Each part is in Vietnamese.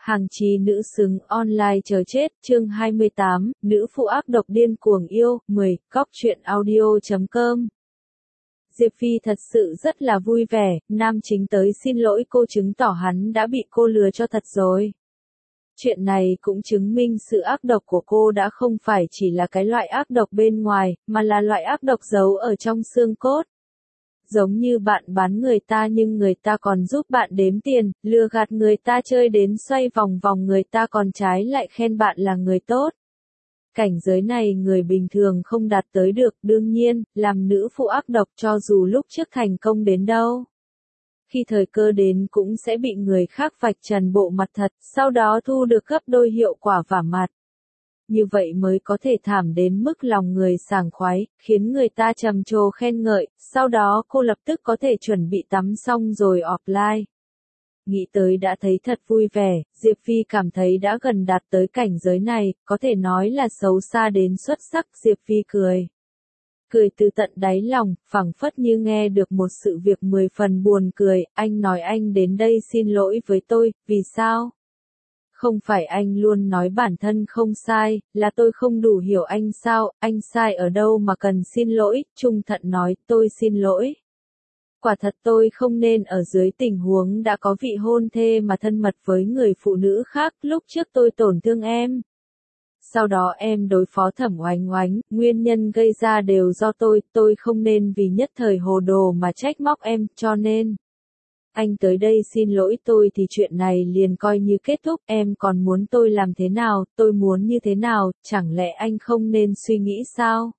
Hàng chí nữ xứng online chờ chết, chương 28, nữ phụ ác độc điên cuồng yêu, 10, góc truyện audio.com. Diệp Phi thật sự rất là vui vẻ, nam chính tới xin lỗi cô chứng tỏ hắn đã bị cô lừa cho thật rồi. Chuyện này cũng chứng minh sự ác độc của cô đã không phải chỉ là cái loại ác độc bên ngoài, mà là loại ác độc giấu ở trong xương cốt. Giống như bạn bán người ta nhưng người ta còn giúp bạn đếm tiền, lừa gạt người ta chơi đến xoay vòng vòng người ta còn trái lại khen bạn là người tốt. Cảnh giới này người bình thường không đạt tới được, đương nhiên, làm nữ phụ ác độc cho dù lúc trước thành công đến đâu. Khi thời cơ đến cũng sẽ bị người khác vạch trần bộ mặt thật, sau đó thu được gấp đôi hiệu quả vả mặt. Như vậy mới có thể thảm đến mức lòng người sảng khoái, khiến người ta trầm trồ khen ngợi, sau đó cô lập tức có thể chuẩn bị tắm xong rồi offline. Nghĩ tới đã thấy thật vui vẻ, Diệp Phi cảm thấy đã gần đạt tới cảnh giới này, có thể nói là xấu xa đến xuất sắc. Diệp Phi cười. Cười từ tận đáy lòng, phảng phất như nghe được một sự việc 10 phần buồn cười, anh nói anh đến đây xin lỗi với tôi, vì sao? Không phải anh luôn nói bản thân không sai, là tôi không đủ hiểu anh sao, anh sai ở đâu mà cần xin lỗi, Trung Thận nói, tôi xin lỗi. Quả thật tôi không nên ở dưới tình huống đã có vị hôn thê mà thân mật với người phụ nữ khác, lúc trước tôi tổn thương em. Sau đó em đối phó Thẩm Oánh Oánh, nguyên nhân gây ra đều do tôi không nên vì nhất thời hồ đồ mà trách móc em, cho nên. Anh tới đây xin lỗi tôi thì chuyện này liền coi như kết thúc, em còn muốn tôi làm thế nào, tôi muốn như thế nào, chẳng lẽ anh không nên suy nghĩ sao?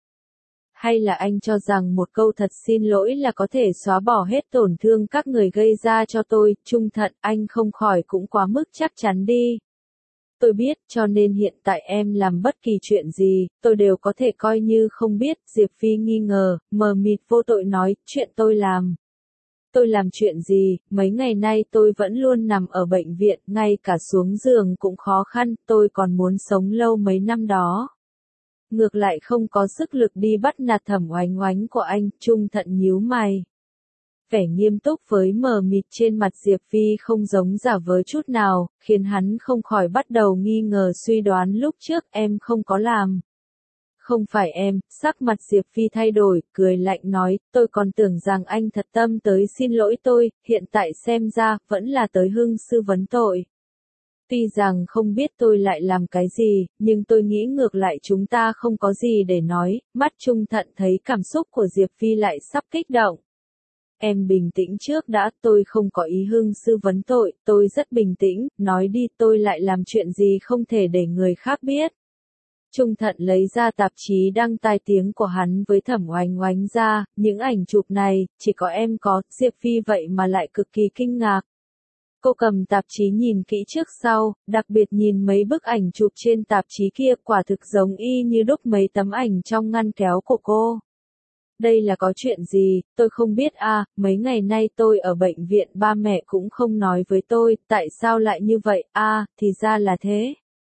Hay là anh cho rằng một câu thật xin lỗi là có thể xóa bỏ hết tổn thương các người gây ra cho tôi, Trung Thận, anh không khỏi cũng quá mức chắc chắn đi. Tôi biết, cho nên hiện tại em làm bất kỳ chuyện gì, tôi đều có thể coi như không biết, Diệp Phi nghi ngờ, mờ mịt vô tội nói, chuyện tôi làm. Tôi làm chuyện gì, mấy ngày nay tôi vẫn luôn nằm ở bệnh viện, ngay cả xuống giường cũng khó khăn, tôi còn muốn sống lâu mấy năm đó. Ngược lại không có sức lực đi bắt nạt Thẩm Oánh Oánh của anh, Trung Thận nhíu mày. Vẻ nghiêm túc với mờ mịt trên mặt Diệp Phi không giống giả vờ chút nào, khiến hắn không khỏi bắt đầu nghi ngờ suy đoán lúc trước em không có làm. Không phải em, sắc mặt Diệp Phi thay đổi, cười lạnh nói, tôi còn tưởng rằng anh thật tâm tới xin lỗi tôi, hiện tại xem ra, vẫn là tới hưng sư vấn tội. Tuy rằng không biết tôi lại làm cái gì, nhưng tôi nghĩ ngược lại chúng ta không có gì để nói, mắt Trung Thận thấy cảm xúc của Diệp Phi lại sắp kích động. Em bình tĩnh trước đã, tôi không có ý hưng sư vấn tội, tôi rất bình tĩnh, nói đi tôi lại làm chuyện gì không thể để người khác biết. Trung Thận lấy ra tạp chí đăng tai tiếng của hắn với Thẩm Oánh Oánh ra, những ảnh chụp này, chỉ có em có, Diệp Phi vậy mà lại cực kỳ kinh ngạc. Cô cầm tạp chí nhìn kỹ trước sau, đặc biệt nhìn mấy bức ảnh chụp trên tạp chí kia quả thực giống y như đúc mấy tấm ảnh trong ngăn kéo của cô. Đây là có chuyện gì, tôi không biết mấy ngày nay tôi ở bệnh viện ba mẹ cũng không nói với tôi, tại sao lại như vậy, thì ra là thế.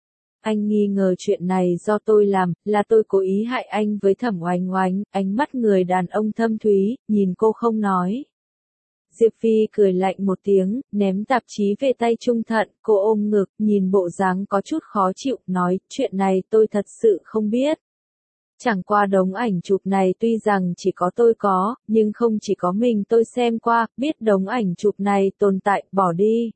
Anh nghi ngờ chuyện này do tôi làm, là tôi cố ý hại anh với Thẩm Oánh Oánh, ánh mắt người đàn ông thâm thúy, nhìn cô không nói. Diệp Phi cười lạnh một tiếng, ném tạp chí về tay Trung Thận, cô ôm ngực, nhìn bộ dáng có chút khó chịu, nói, chuyện này tôi thật sự không biết. Chẳng qua đống ảnh chụp này tuy rằng chỉ có tôi có, nhưng không chỉ có mình tôi xem qua, biết đống ảnh chụp này tồn tại, bỏ đi.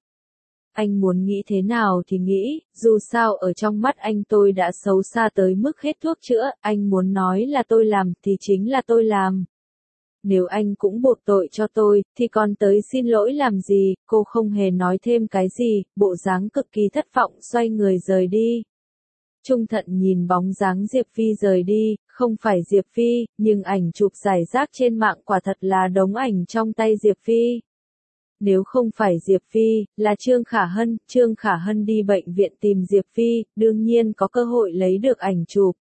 Anh muốn nghĩ thế nào thì nghĩ, dù sao ở trong mắt anh tôi đã xấu xa tới mức hết thuốc chữa, anh muốn nói là tôi làm thì chính là tôi làm. Nếu anh cũng buộc tội cho tôi, thì còn tới xin lỗi làm gì, cô không hề nói thêm cái gì, bộ dáng cực kỳ thất vọng xoay người rời đi. Trung Thận nhìn bóng dáng Diệp Phi rời đi, không phải Diệp Phi, nhưng ảnh chụp rải rác trên mạng quả thật là đống ảnh trong tay Diệp Phi. Nếu không phải Diệp Phi, là Trương Khả Hân đi bệnh viện tìm Diệp Phi, đương nhiên có cơ hội lấy được ảnh chụp.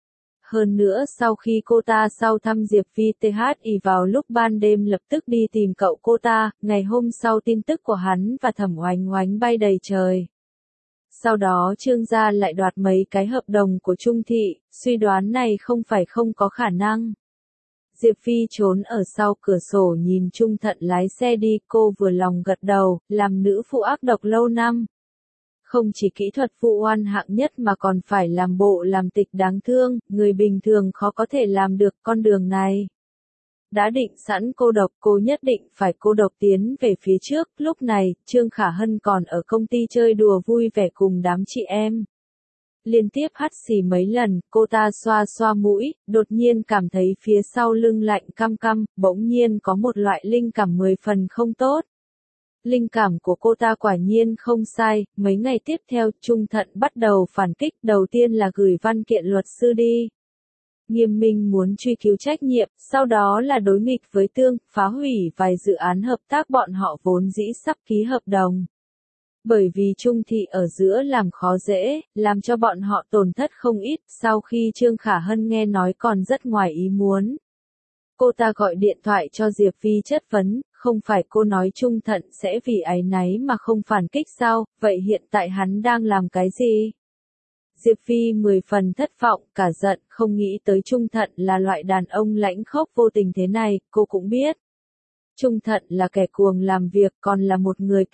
Hơn nữa sau khi cô ta sau thăm Diệp Phi THI vào lúc ban đêm lập tức đi tìm cậu cô ta, ngày hôm sau tin tức của hắn và Thẩm Oánh Oánh bay đầy trời. Sau đó Trương gia lại đoạt mấy cái hợp đồng của Trung thị, suy đoán này không phải không có khả năng. Diệp Phi trốn ở sau cửa sổ nhìn Trung Thận lái xe đi, cô vừa lòng gật đầu, làm nữ phụ ác độc lâu năm. Không chỉ kỹ thuật vụ oan hạng nhất mà còn phải làm bộ làm tịch đáng thương, người bình thường khó có thể làm được con đường này. Đã định sẵn cô độc, cô nhất định phải cô độc tiến về phía trước. Lúc này, Trương Khả Hân còn ở công ty chơi đùa vui vẻ cùng đám chị em. Liên tiếp hắt xì mấy lần, cô ta xoa xoa mũi, đột nhiên cảm thấy phía sau lưng lạnh căm căm, bỗng nhiên có một loại linh cảm 10 phần không tốt. Linh cảm của cô ta quả nhiên không sai, mấy ngày tiếp theo, Trung Thận bắt đầu phản kích, đầu tiên là gửi văn kiện luật sư đi. Nghiêm minh muốn truy cứu trách nhiệm, sau đó là đối nghịch với Tương, phá hủy vài dự án hợp tác bọn họ vốn dĩ sắp ký hợp đồng. Bởi vì Trung Thị ở giữa làm khó dễ, làm cho bọn họ tổn thất không ít, sau khi Trương Khả Hân nghe nói còn rất ngoài ý muốn. Cô ta gọi điện thoại cho Diệp Phi chất vấn, không phải cô nói Trung Thận sẽ vì áy náy mà không phản kích sao, vậy hiện tại hắn đang làm cái gì? Diệp Phi 10 phần thất vọng, cả giận, không nghĩ tới Trung Thận là loại đàn ông lãnh khốc vô tình thế này, cô cũng biết. Trung Thận là kẻ cuồng làm việc, còn là một người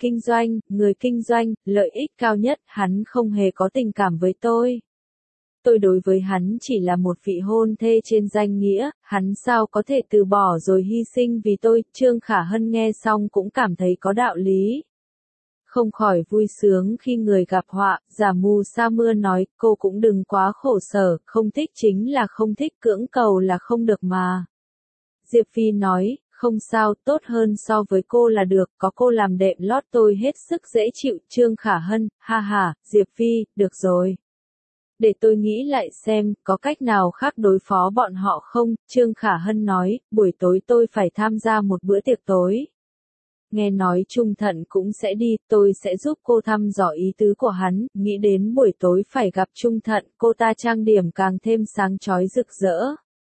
kinh doanh, lợi ích cao nhất, hắn không hề có tình cảm với tôi. Tôi đối với hắn chỉ là một vị hôn thê trên danh nghĩa, hắn sao có thể từ bỏ rồi hy sinh vì tôi. Trương Khả Hân nghe xong cũng cảm thấy có đạo lý. Không khỏi vui sướng khi người gặp họa, giả mù sa mưa nói, cô cũng đừng quá khổ sở, không thích chính là không thích, cưỡng cầu là không được mà. Diệp Phi nói, không sao, tốt hơn so với cô là được, có cô làm đệm lót tôi hết sức dễ chịu. Trương Khả Hân, ha ha, Diệp Phi, được rồi. Để tôi nghĩ lại xem, có cách nào khác đối phó bọn họ không? Trương Khả Hân nói, buổi tối tôi phải tham gia một bữa tiệc tối. Nghe nói Trung Thận cũng sẽ đi, tôi sẽ giúp cô thăm dò ý tứ của hắn, nghĩ đến buổi tối phải gặp Trung Thận, cô ta trang điểm càng thêm sáng chói rực rỡ.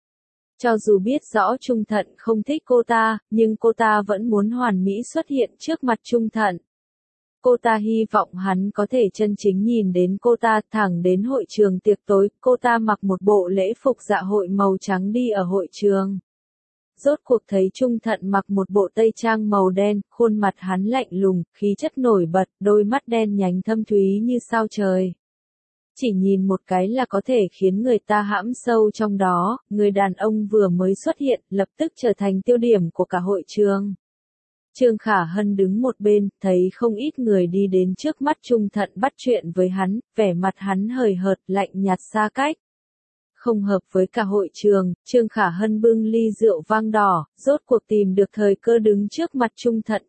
Cho dù biết rõ Trung Thận không thích cô ta, nhưng cô ta vẫn muốn hoàn mỹ xuất hiện trước mặt Trung Thận. Cô ta hy vọng hắn có thể chân chính nhìn đến cô ta, thẳng đến hội trường tiệc tối, cô ta mặc một bộ lễ phục dạ hội màu trắng đi ở hội trường. Rốt cuộc thấy Trung Thận mặc một bộ tây trang màu đen, khuôn mặt hắn lạnh lùng, khí chất nổi bật, đôi mắt đen nhánh thâm thúy như sao trời. Chỉ nhìn một cái là có thể khiến người ta hãm sâu trong đó, người đàn ông vừa mới xuất hiện, lập tức trở thành tiêu điểm của cả hội trường. Trương Khả Hân đứng một bên, thấy không ít người đi đến trước mắt Trung Thận bắt chuyện với hắn, vẻ mặt hắn hời hợt, lạnh nhạt xa cách. Không hợp với cả hội trường, Trương Khả Hân bưng ly rượu vang đỏ, rốt cuộc tìm được thời cơ đứng trước mặt Trung Thận.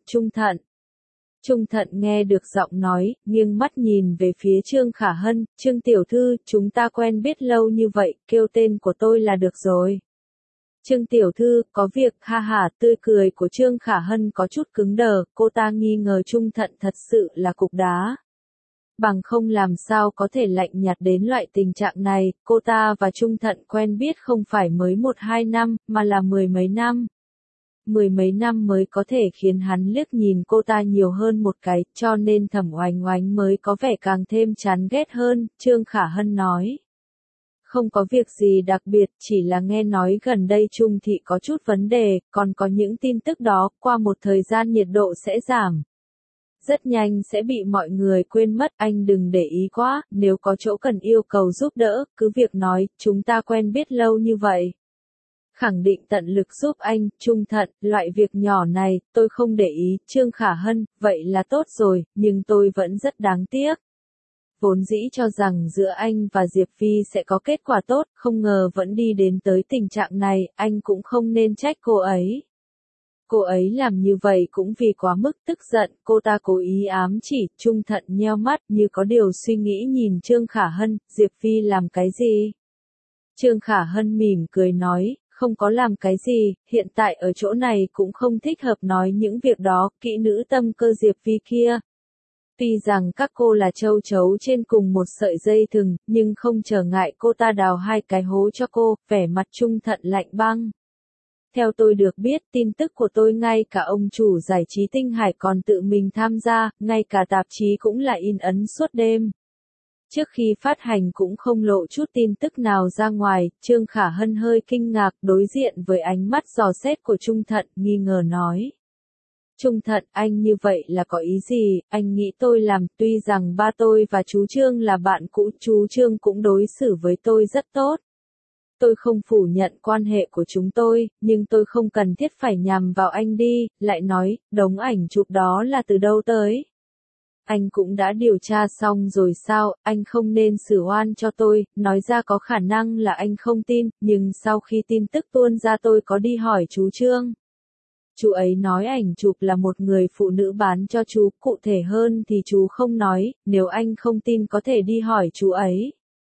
Trung Thận nghe được giọng nói, nghiêng mắt nhìn về phía Trương Khả Hân, Trương tiểu thư, chúng ta quen biết lâu như vậy, kêu tên của tôi là được rồi. Trương tiểu thư, có việc, ha ha, tươi cười của Trương Khả Hân có chút cứng đờ, cô ta nghi ngờ Trung Thận thật sự là cục đá. Bằng không làm sao có thể lạnh nhạt đến loại tình trạng này, cô ta và Trung Thận quen biết không phải mới 1-2 năm, mà là 10 mấy năm. 10 mấy năm mới có thể khiến hắn liếc nhìn cô ta nhiều hơn một cái, cho nên Thẩm Oánh Oánh mới có vẻ càng thêm chán ghét hơn, Trương Khả Hân nói. Không có việc gì đặc biệt, chỉ là nghe nói gần đây Trung Thị có chút vấn đề, còn có những tin tức đó, qua một thời gian nhiệt độ sẽ giảm. Rất nhanh sẽ bị mọi người quên mất, anh đừng để ý quá, nếu có chỗ cần yêu cầu giúp đỡ, cứ việc nói, chúng ta quen biết lâu như vậy. Khẳng định tận lực giúp anh, Trung Thận, loại việc nhỏ này, tôi không để ý, Trương Khả Hân, vậy là tốt rồi, nhưng tôi vẫn rất đáng tiếc. Vốn dĩ cho rằng giữa anh và Diệp Phi sẽ có kết quả tốt, không ngờ vẫn đi đến tới tình trạng này, anh cũng không nên trách cô ấy. Cô ấy làm như vậy cũng vì quá mức tức giận, cô ta cố ý ám chỉ, Trung Thận nheo mắt như có điều suy nghĩ nhìn Trương Khả Hân, Diệp Phi làm cái gì? Trương Khả Hân mỉm cười nói, không có làm cái gì, hiện tại ở chỗ này cũng không thích hợp nói những việc đó, kỹ nữ tâm cơ Diệp Phi kia. Tuy rằng các cô là châu chấu trên cùng một sợi dây thừng, nhưng không trở ngại cô ta đào 2 cái hố cho cô, vẻ mặt Trung Thận lạnh băng. Theo tôi được biết, tin tức của tôi ngay cả ông chủ giải trí Tinh Hải còn tự mình tham gia, ngay cả tạp chí cũng là in ấn suốt đêm. Trước khi phát hành cũng không lộ chút tin tức nào ra ngoài, Trương Khả Hân hơi kinh ngạc đối diện với ánh mắt dò xét của Trung Thận, nghi ngờ nói. Trung Thận, anh như vậy là có ý gì, anh nghĩ tôi làm, tuy rằng ba tôi và chú Trương là bạn cũ, chú Trương cũng đối xử với tôi rất tốt. Tôi không phủ nhận quan hệ của chúng tôi, nhưng tôi không cần thiết phải nhằm vào anh đi, lại nói, đống ảnh chụp đó là từ đâu tới? Anh cũng đã điều tra xong rồi sao, anh không nên xử oan cho tôi, nói ra có khả năng là anh không tin, nhưng sau khi tin tức tuôn ra tôi có đi hỏi chú Trương. Chú ấy nói ảnh chụp là một người phụ nữ bán cho chú, cụ thể hơn thì chú không nói, nếu anh không tin có thể đi hỏi chú ấy.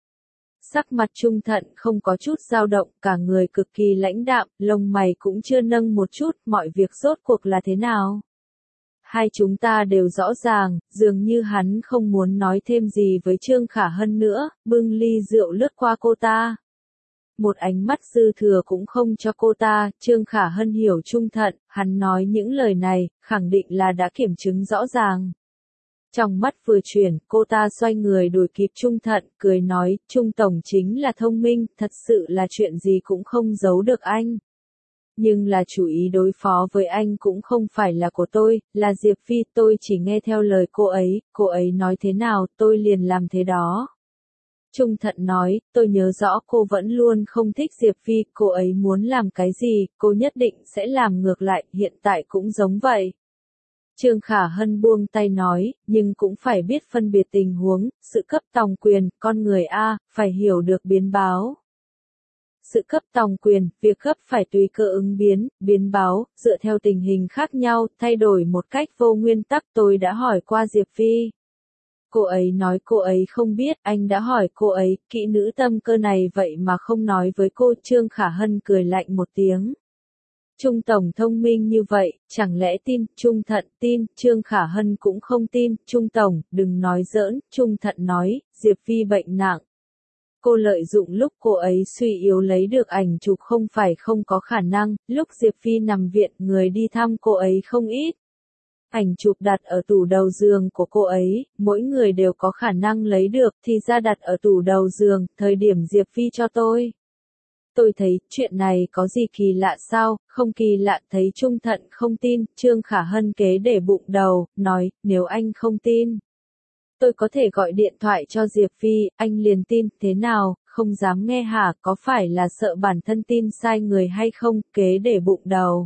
Sắc mặt Trung Thận không có chút dao động, cả người cực kỳ lãnh đạm, lông mày cũng chưa nâng một chút, mọi việc rốt cuộc là thế nào? Hai chúng ta đều rõ ràng, dường như hắn không muốn nói thêm gì với Trương Khả Hân nữa, bưng ly rượu lướt qua cô ta. Một ánh mắt dư thừa cũng không cho cô ta, Trương Khả Hân hiểu Trung Thận, hắn nói những lời này, khẳng định là đã kiểm chứng rõ ràng. Trong mắt vừa chuyển, cô ta xoay người đuổi kịp Trung Thận, cười nói, Trung Tổng chính là thông minh, thật sự là chuyện gì cũng không giấu được anh. Nhưng là chủ ý đối phó với anh cũng không phải là của tôi, là Diệp Phi, tôi chỉ nghe theo lời cô ấy nói thế nào, tôi liền làm thế đó. Trung Thận nói, tôi nhớ rõ cô vẫn luôn không thích Diệp Phi, cô ấy muốn làm cái gì, cô nhất định sẽ làm ngược lại, hiện tại cũng giống vậy. Trương Khả Hân buông tay nói, nhưng cũng phải biết phân biệt tình huống, sự cấp tòng quyền, con người A, phải hiểu được biến báo. Sự cấp tòng quyền, việc gấp phải tùy cơ ứng biến, biến báo, dựa theo tình hình khác nhau, thay đổi một cách vô nguyên tắc, tôi đã hỏi qua Diệp Phi. Cô ấy nói cô ấy không biết, anh đã hỏi cô ấy, kỹ nữ tâm cơ này vậy mà không nói với cô, Trương Khả Hân cười lạnh một tiếng. Trung Tổng thông minh như vậy, chẳng lẽ tin, Trung Thận tin, Trương Khả Hân cũng không tin, Trung Tổng, đừng nói giỡn, Trung Thận nói, Diệp Phi bệnh nặng. Cô lợi dụng lúc cô ấy suy yếu lấy được ảnh chụp không phải không có khả năng, lúc Diệp Phi nằm viện người đi thăm cô ấy không ít. Ảnh chụp đặt ở tủ đầu giường của cô ấy, mỗi người đều có khả năng lấy được thì ra đặt ở tủ đầu giường, thời điểm Diệp Phi cho tôi. Tôi thấy, chuyện này có gì kỳ lạ sao, không kỳ lạ thấy Trung Thận không tin, Trương Khả Hân kế để bụng đầu, nói, nếu anh không tin. Tôi có thể gọi điện thoại cho Diệp Phi, anh liền tin, thế nào, không dám nghe hả, có phải là sợ bản thân tin sai người hay không, kế để bụng đầu.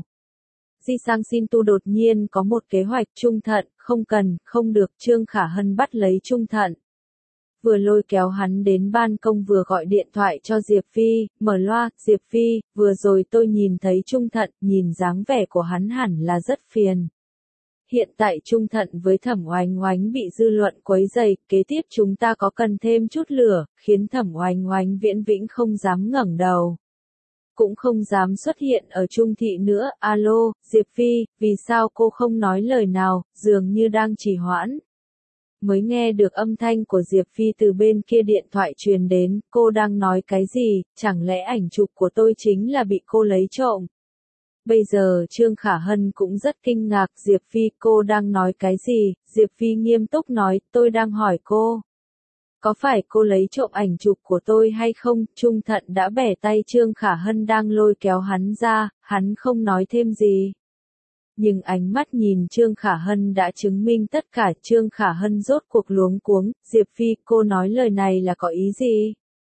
Di Sang Xin Tu đột nhiên có một kế hoạch Trung Thận, không cần, không được, Trương Khả Hân bắt lấy Trung Thận. Vừa lôi kéo hắn đến ban công vừa gọi điện thoại cho Diệp Phi, mở loa, Diệp Phi, vừa rồi tôi nhìn thấy Trung Thận, nhìn dáng vẻ của hắn hẳn là rất phiền. Hiện tại Trung Thận với Thẩm Oánh Oánh bị dư luận quấy rầy, kế tiếp chúng ta có cần thêm chút lửa, khiến Thẩm Oánh Oánh viễn vĩnh không dám ngẩng đầu. Cũng không dám xuất hiện ở Trung Thị nữa, alo, Diệp Phi, vì sao cô không nói lời nào, dường như đang trì hoãn. Mới nghe được âm thanh của Diệp Phi từ bên kia điện thoại truyền đến, cô đang nói cái gì, chẳng lẽ ảnh chụp của tôi chính là bị cô lấy trộm. Bây giờ Trương Khả Hân cũng rất kinh ngạc, Diệp Phi, cô đang nói cái gì, Diệp Phi nghiêm túc nói, tôi đang hỏi cô. Có phải cô lấy trộm ảnh chụp của tôi hay không? Trung Thận đã bẻ tay Trương Khả Hân đang lôi kéo hắn ra, hắn không nói thêm gì. Nhưng ánh mắt nhìn Trương Khả Hân đã chứng minh tất cả, Trương Khả Hân rốt cuộc luống cuống, Diệp Phi, cô nói lời này là có ý gì?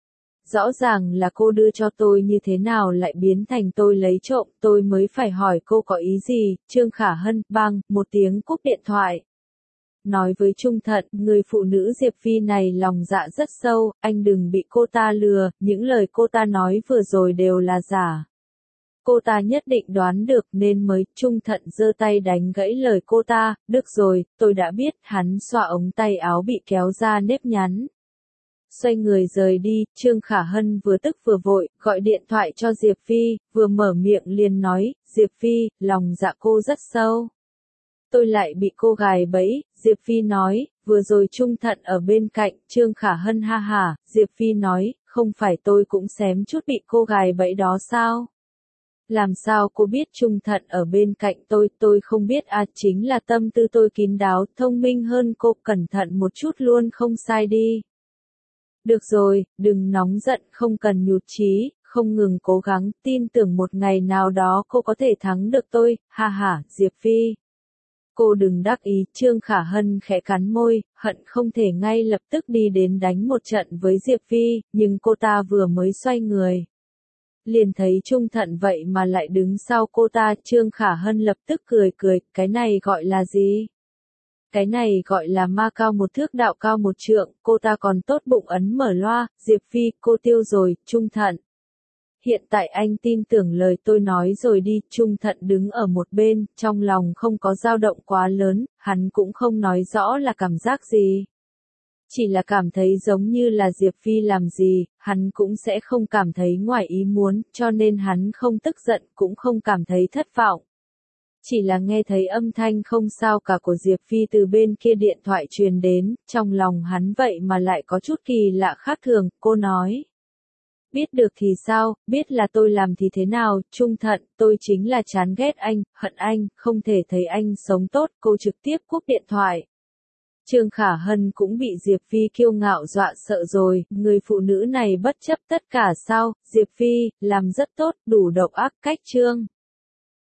Rõ ràng là cô đưa cho tôi như thế nào lại biến thành tôi lấy trộm, tôi mới phải hỏi cô có ý gì, Trương Khả Hân, bang, một tiếng cúp điện thoại. Nói với Trung Thận, người phụ nữ Diệp Phi này lòng dạ rất sâu, anh đừng bị cô ta lừa, những lời cô ta nói vừa rồi đều là giả. Cô ta nhất định đoán được nên mới, Trung Thận giơ tay đánh gãy lời cô ta, được rồi, tôi đã biết, hắn xoa ống tay áo bị kéo ra nếp nhắn. Xoay người rời đi, Trương Khả Hân vừa tức vừa vội, gọi điện thoại cho Diệp Phi, vừa mở miệng liền nói, Diệp Phi, lòng dạ cô rất sâu. Tôi lại bị cô gài bẫy, Diệp Phi nói, vừa rồi Trung Thận ở bên cạnh, Trương Khả Hân ha hả, Diệp Phi nói, không phải tôi cũng xém chút bị cô gài bẫy đó sao? Làm sao cô biết Trung Thận ở bên cạnh tôi không biết à, chính là tâm tư tôi kín đáo, thông minh hơn cô, cẩn thận một chút luôn không sai đi. Được rồi, đừng nóng giận, không cần nhụt chí, không ngừng cố gắng, tin tưởng một ngày nào đó cô có thể thắng được tôi, ha ha, Diệp Phi. Cô đừng đắc ý, Trương Khả Hân khẽ cắn môi, hận không thể ngay lập tức đi đến đánh một trận với Diệp Phi, nhưng cô ta vừa mới xoay người. Liền thấy Trung Thận vậy mà lại đứng sau cô ta, Trương Khả Hân lập tức cười cười, cái này gọi là gì? Cái này gọi là ma cao một thước đạo cao một trượng, cô ta còn tốt bụng ấn mở loa, Diệp Phi, cô tiêu rồi, Trung Thận. Hiện tại anh tin tưởng lời tôi nói rồi đi, Trung Thận đứng ở một bên, trong lòng không có dao động quá lớn, hắn cũng không nói rõ là cảm giác gì. Chỉ là cảm thấy giống như là Diệp Phi làm gì, hắn cũng sẽ không cảm thấy ngoài ý muốn, cho nên hắn không tức giận cũng không cảm thấy thất vọng. Chỉ là nghe thấy âm thanh không sao cả của Diệp Phi từ bên kia điện thoại truyền đến, trong lòng hắn vậy mà lại có chút kỳ lạ khác thường, cô nói. Biết được thì sao, biết là tôi làm thì thế nào, Trung Thận, tôi chính là chán ghét anh, hận anh, không thể thấy anh sống tốt, cô trực tiếp cúp điện thoại. Trương Khả Hân cũng bị Diệp Phi kiêu ngạo dọa sợ rồi, người phụ nữ này bất chấp tất cả sao, Diệp Phi, làm rất tốt, đủ độc ác cách Trương.